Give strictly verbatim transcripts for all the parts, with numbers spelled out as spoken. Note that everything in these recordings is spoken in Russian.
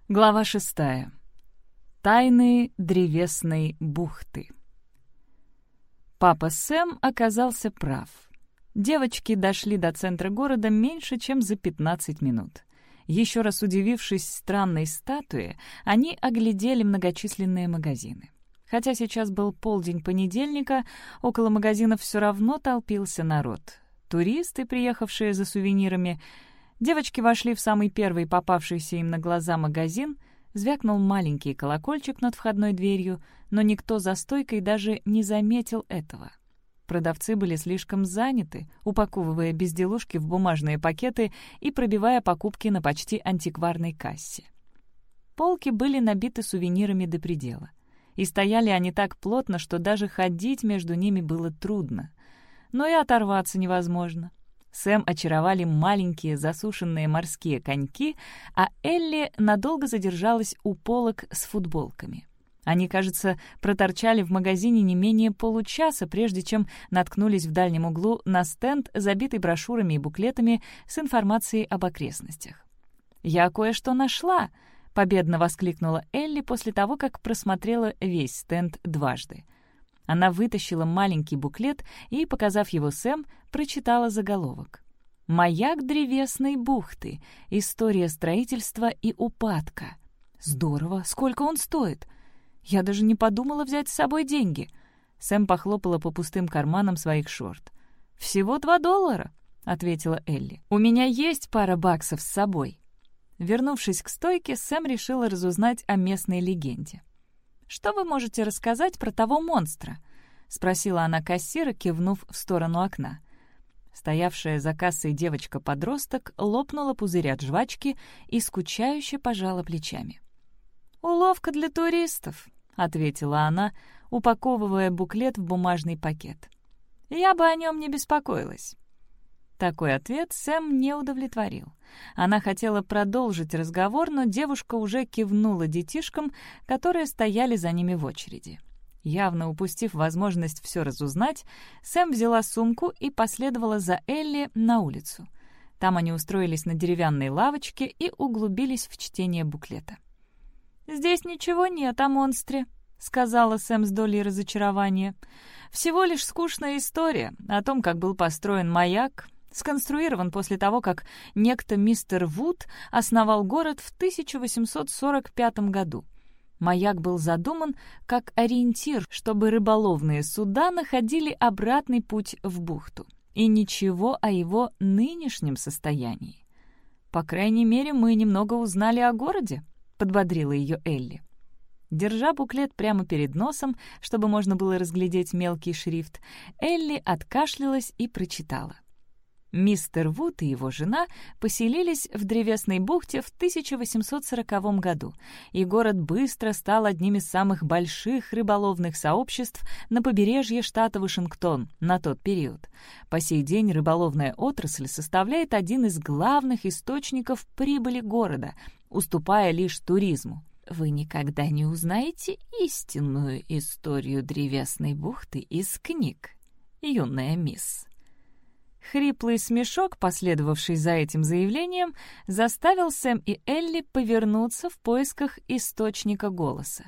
Глава шестая. Тайны древесной бухты. Папа Сэм оказался прав. Девочки дошли до центра города меньше, чем за пятнадцать минут. Еще раз удивившись странной статуе, они оглядели многочисленные магазины. Хотя сейчас был полдень понедельника, около магазинов все равно толпился народ. Туристы, приехавшие за сувенирами. Девочки вошли в самый первый попавшийся им на глаза магазин, звякнул маленький колокольчик над входной дверью, но никто за стойкой даже не заметил этого. Продавцы были слишком заняты, упаковывая безделушки в бумажные пакеты и пробивая покупки на почти антикварной кассе. Полки были набиты сувенирами до предела. И стояли они так плотно, что даже ходить между ними было трудно. Но и оторваться невозможно. Сэм очаровали маленькие засушенные морские коньки, а Элли надолго задержалась у полок с футболками. Они, кажется, проторчали в магазине не менее получаса, прежде чем наткнулись в дальнем углу на стенд, забитый брошюрами и буклетами с информацией об окрестностях. «Я кое-что нашла!» — победно воскликнула Элли после того, как просмотрела весь стенд дважды. Она вытащила маленький буклет и, показав его Сэм, прочитала заголовок. «Маяк древесной бухты. История строительства и упадка». «Здорово! Сколько он стоит?» «Я даже не подумала взять с собой деньги». Сэм похлопала по пустым карманам своих шорт. «Всего два доллара», — ответила Элли. «У меня есть пара баксов с собой». Вернувшись к стойке, Сэм решила разузнать о местной легенде. «Что вы можете рассказать про того монстра?» — спросила она кассира, кивнув в сторону окна. Стоявшая за кассой девочка-подросток лопнула пузырь от жвачки и скучающе пожала плечами. «Уловка для туристов», — ответила она, упаковывая буклет в бумажный пакет. «Я бы о нем не беспокоилась». Такой ответ Сэм не удовлетворил. Она хотела продолжить разговор, но девушка уже кивнула детишкам, которые стояли за ними в очереди. Явно упустив возможность все разузнать, Сэм взяла сумку и последовала за Элли на улицу. Там они устроились на деревянной лавочке и углубились в чтение буклета. «Здесь ничего нет о монстре», — сказала Сэм с долей разочарования. «Всего лишь скучная история о том, как был построен маяк, сконструирован после того, как некто мистер Вуд основал город в тысяча восемьсот сорок пятом году. Маяк был задуман как ориентир, чтобы рыболовные суда находили обратный путь в бухту. И ничего о его нынешнем состоянии. По крайней мере, мы немного узнали о городе», — подбодрила ее Элли. Держа буклет прямо перед носом, чтобы можно было разглядеть мелкий шрифт, Элли откашлялась и прочитала. Мистер Вуд и его жена поселились в Древесной бухте в тысяча восемьсот сороковом году, и город быстро стал одним из самых больших рыболовных сообществ на побережье штата Вашингтон на тот период. По сей день рыболовная отрасль составляет один из главных источников прибыли города, уступая лишь туризму. Вы никогда не узнаете истинную историю Древесной бухты из книг, юная мисс. Хриплый смешок, последовавший за этим заявлением, заставил Сэм и Элли повернуться в поисках источника голоса.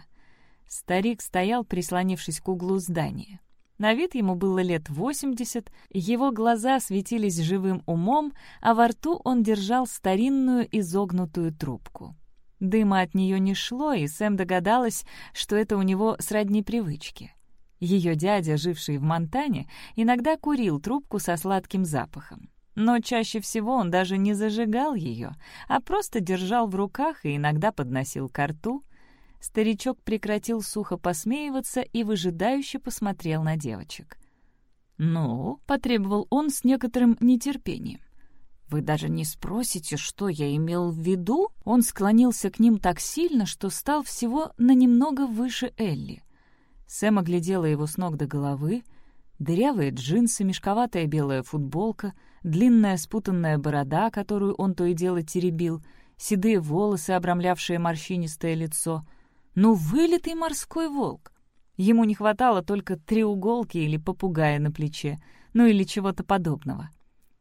Старик стоял, прислонившись к углу здания. На вид ему было лет восемьдесят, его глаза светились живым умом, а во рту он держал старинную изогнутую трубку. Дыма от нее не шло, и Сэм догадалась, что это у него сродни привычке. Ее дядя, живший в Монтане, иногда курил трубку со сладким запахом. Но чаще всего он даже не зажигал ее, а просто держал в руках и иногда подносил ко рту. Старичок прекратил сухо посмеиваться и выжидающе посмотрел на девочек. «Ну?» — потребовал он с некоторым нетерпением. «Вы даже не спросите, что я имел в виду?» Он склонился к ним так сильно, что стал всего на немного выше Элли. Сэм оглядела его с ног до головы. Дырявые джинсы, мешковатая белая футболка, длинная спутанная борода, которую он то и дело теребил, седые волосы, обрамлявшие морщинистое лицо. Ну, вылитый морской волк! Ему не хватало только треуголки или попугая на плече, ну или чего-то подобного.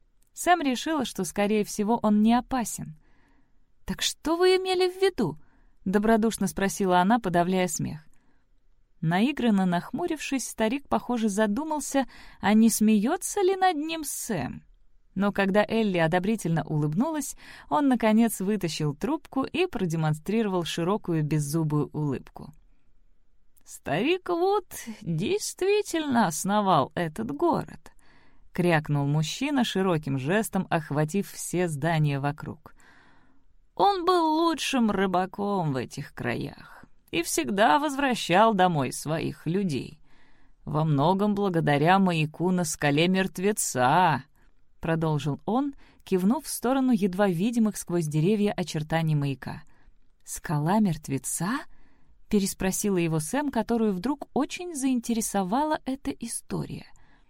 Сэм решила, что, скорее всего, он не опасен. «Так что вы имели в виду?» добродушно спросила она, подавляя смех. Наигранно нахмурившись, старик, похоже, задумался, а не смеется ли над ним Сэм. Но когда Элли одобрительно улыбнулась, он, наконец, вытащил трубку и продемонстрировал широкую беззубую улыбку. «Старик Вуд действительно основал этот город», — крякнул мужчина широким жестом, охватив все здания вокруг. «Он был лучшим рыбаком в этих краях и всегда возвращал домой своих людей. Во многом благодаря маяку на скале мертвеца», — продолжил он, кивнув в сторону едва видимых сквозь деревья очертаний маяка. «Скала мертвеца?» — переспросила его Сэм, которую вдруг очень заинтересовала эта история.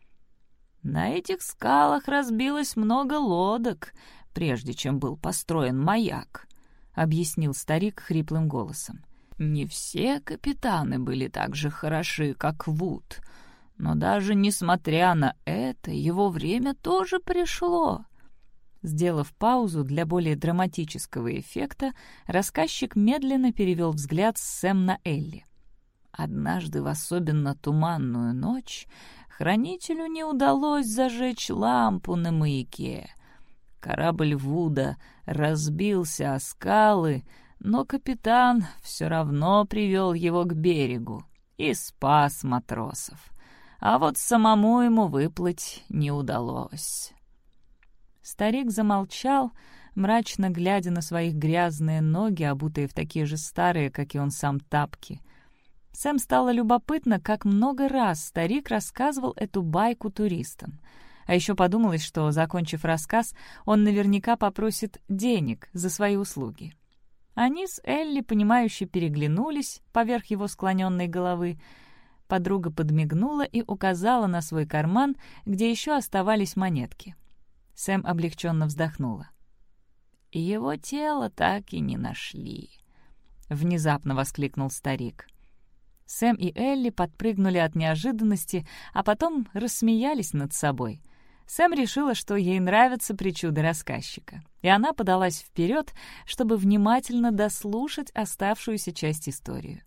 «На этих скалах разбилось много лодок, прежде чем был построен маяк», — объяснил старик хриплым голосом. «Не все капитаны были так же хороши, как Вуд, но даже несмотря на это, его время тоже пришло». Сделав паузу для более драматического эффекта, рассказчик медленно перевел взгляд с Сэм на Элли. Однажды в особенно туманную ночь хранителю не удалось зажечь лампу на маяке. Корабль Вуда разбился о скалы, но капитан все равно привел его к берегу и спас матросов. А вот самому ему выплыть не удалось. Старик замолчал, мрачно глядя на своих грязные ноги, обутые в такие же старые, как и он сам, тапки. Сэм стало любопытно, как много раз старик рассказывал эту байку туристам. А еще подумалось, что, закончив рассказ, он наверняка попросит денег за свои услуги. Они с Элли, понимающе переглянулись поверх его склоненной головы. Подруга подмигнула и указала на свой карман, где еще оставались монетки. Сэм облегченно вздохнула. «Его тело так и не нашли», — внезапно воскликнул старик. Сэм и Элли подпрыгнули от неожиданности, а потом рассмеялись над собой. Сэм решила, что ей нравятся причуды рассказчика, и она подалась вперед, чтобы внимательно дослушать оставшуюся часть истории.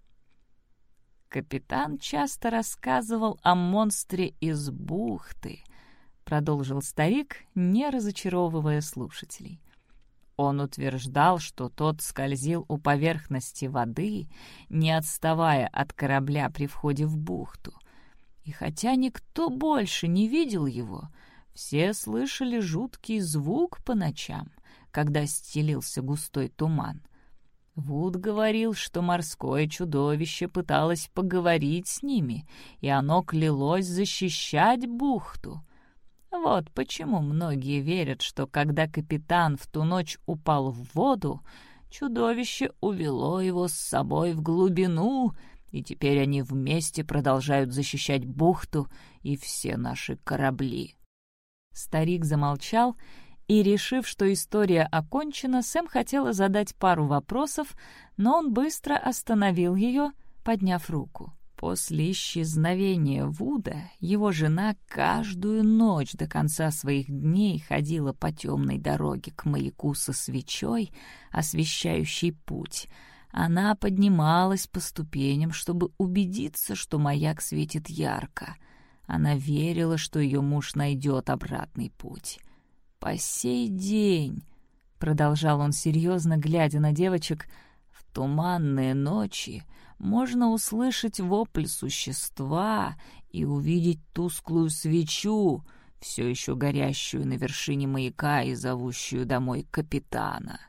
«Капитан часто рассказывал о монстре из бухты», — продолжил старик, не разочаровывая слушателей. Он утверждал, что тот скользил у поверхности воды, не отставая от корабля при входе в бухту. И хотя никто больше не видел его, все слышали жуткий звук по ночам, когда стелился густой туман. Вуд говорил, что морское чудовище пыталось поговорить с ними, и оно клялось защищать бухту. Вот почему многие верят, что когда капитан в ту ночь упал в воду, чудовище увело его с собой в глубину, и теперь они вместе продолжают защищать бухту и все наши корабли. Старик замолчал, и, решив, что история окончена, Сэм хотела задать пару вопросов, но он быстро остановил ее, подняв руку. После исчезновения Вуда его жена каждую ночь до конца своих дней ходила по темной дороге к маяку со свечой, освещающей путь. Она поднималась по ступеням, чтобы убедиться, что маяк светит ярко. Она верила, что ее муж найдет обратный путь. «По сей день», — продолжал он серьезно, глядя на девочек, — «в туманные ночи можно услышать вопль существа и увидеть тусклую свечу, все еще горящую на вершине маяка и зовущую домой капитана».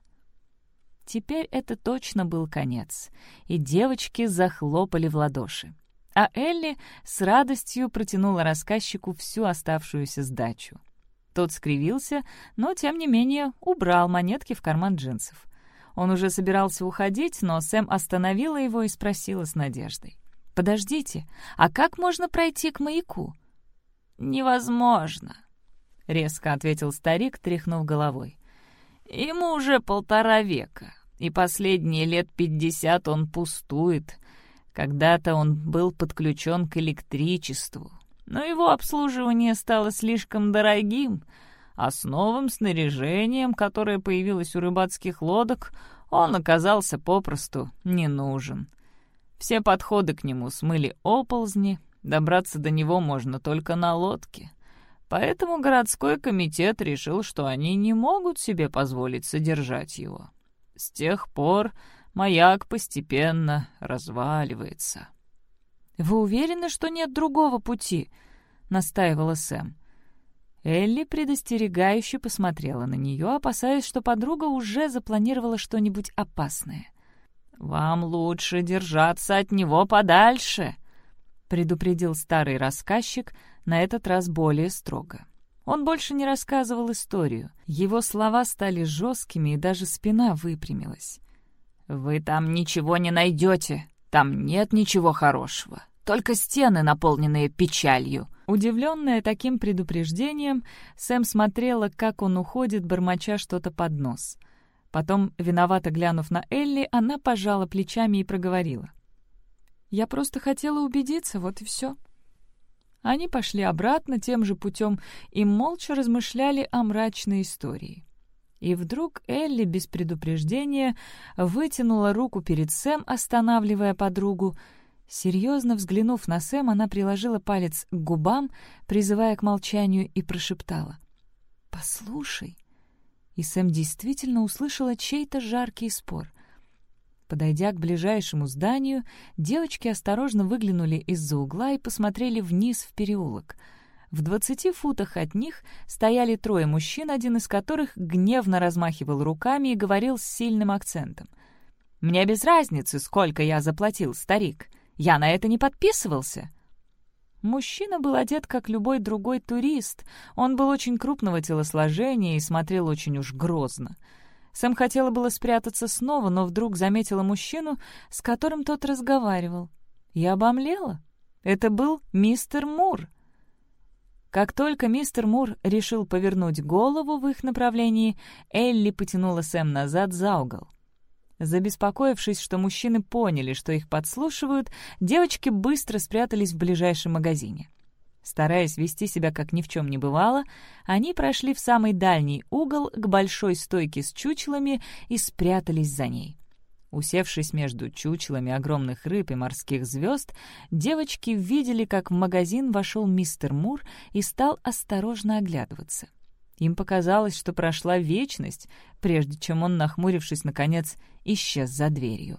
Теперь это точно был конец, и девочки захлопали в ладоши. А Элли с радостью протянула рассказчику всю оставшуюся сдачу. Тот скривился, но, тем не менее, убрал монетки в карман джинсов. Он уже собирался уходить, но Сэм остановила его и спросила с надеждой. «Подождите, а как можно пройти к маяку?» «Невозможно», — резко ответил старик, тряхнув головой. «Ему уже полтора века, и последние лет пятьдесят он пустует. Когда-то он был подключен к электричеству, но его обслуживание стало слишком дорогим, а с новым снаряжением, которое появилось у рыбацких лодок, он оказался попросту не нужен. Все подходы к нему смыли оползни, добраться до него можно только на лодке. Поэтому городской комитет решил, что они не могут себе позволить содержать его. С тех пор маяк постепенно разваливается. «Вы уверены, что нет другого пути?» — настаивала Сэм. Элли предостерегающе посмотрела на нее, опасаясь, что подруга уже запланировала что-нибудь опасное. «Вам лучше держаться от него подальше», — предупредил старый рассказчик, на этот раз более строго. Он больше не рассказывал историю. Его слова стали жесткими, и даже спина выпрямилась. «Вы там ничего не найдете. Там нет ничего хорошего. Только стены, наполненные печалью». Удивленная таким предупреждением, Сэм смотрела, как он уходит, бормоча что-то под нос. Потом, виновато глянув на Элли, она пожала плечами и проговорила: «Я просто хотела убедиться, вот и все». Они пошли обратно тем же путем и молча размышляли о мрачной истории. И вдруг Элли без предупреждения вытянула руку перед Сэм, останавливая подругу. Серьезно взглянув на Сэм, она приложила палец к губам, призывая к молчанию, и прошептала: «Послушай». И Сэм действительно услышала чей-то жаркий спор. Подойдя к ближайшему зданию, девочки осторожно выглянули из-за угла и посмотрели вниз в переулок. В двадцати футах от них стояли трое мужчин, один из которых гневно размахивал руками и говорил с сильным акцентом: «Мне без разницы, сколько я заплатил, старик. Я на это не подписывался». Мужчина был одет, как любой другой турист. Он был очень крупного телосложения и смотрел очень уж грозно. Сэм хотела было спрятаться снова, но вдруг заметила мужчину, с которым тот разговаривал. И обомлела. Это был мистер Мур. Как только мистер Мур решил повернуть голову в их направлении, Элли потянула Сэм назад за угол. Забеспокоившись, что мужчины поняли, что их подслушивают, девочки быстро спрятались в ближайшем магазине. Стараясь вести себя как ни в чем не бывало, они прошли в самый дальний угол к большой стойке с чучелами и спрятались за ней. Усевшись между чучелами огромных рыб и морских звезд, девочки видели, как в магазин вошел мистер Мур и стал осторожно оглядываться. Им показалось, что прошла вечность, прежде чем он, нахмурившись, наконец, исчез за дверью.